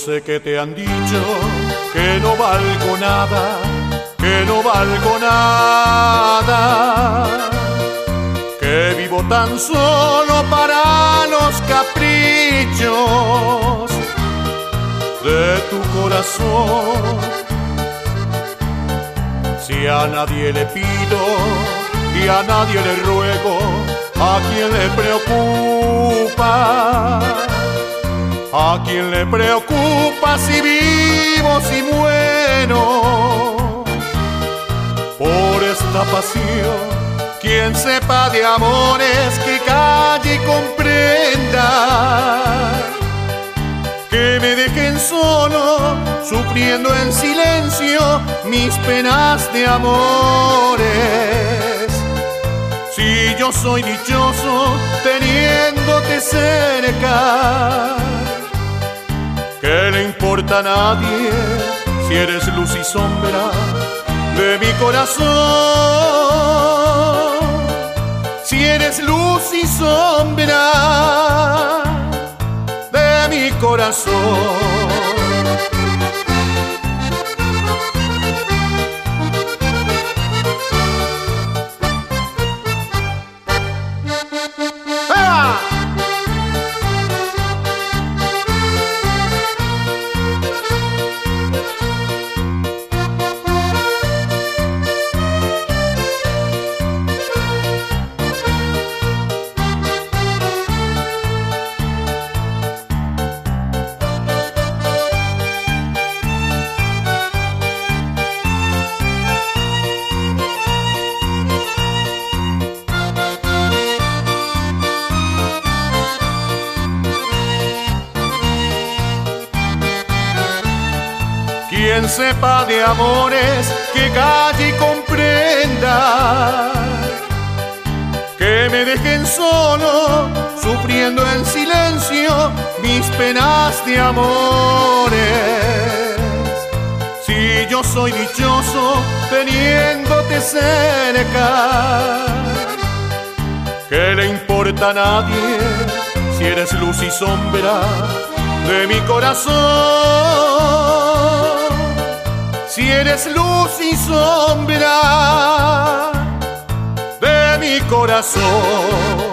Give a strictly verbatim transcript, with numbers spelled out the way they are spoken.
sé que te han dicho que no valgo nada, que no valgo nada, que vivo tan solo para los caprichos de tu corazón. Si a nadie le pido y a nadie le ruego, ¿a quién le preocupa? ¿A quién le preocupa si vivo, si muero? Por esta pasión, quien sepa de amores que calle y comprenda, que me dejen solo, sufriendo en silencio mis penas de amores. Si yo soy dichoso teniéndote cerca, ¿qué le importa a nadie si eres luz y sombra de mi corazón? Si eres luz y sombra de mi corazón. Quien sepa de amores que calle y comprenda, que me dejen solo, sufriendo en silencio mis penas de amores. Si yo soy dichoso teniéndote cerca, ¿qué le importa a nadie si eres luz y sombra de mi corazón? Si eres luz y sombra de mi corazón.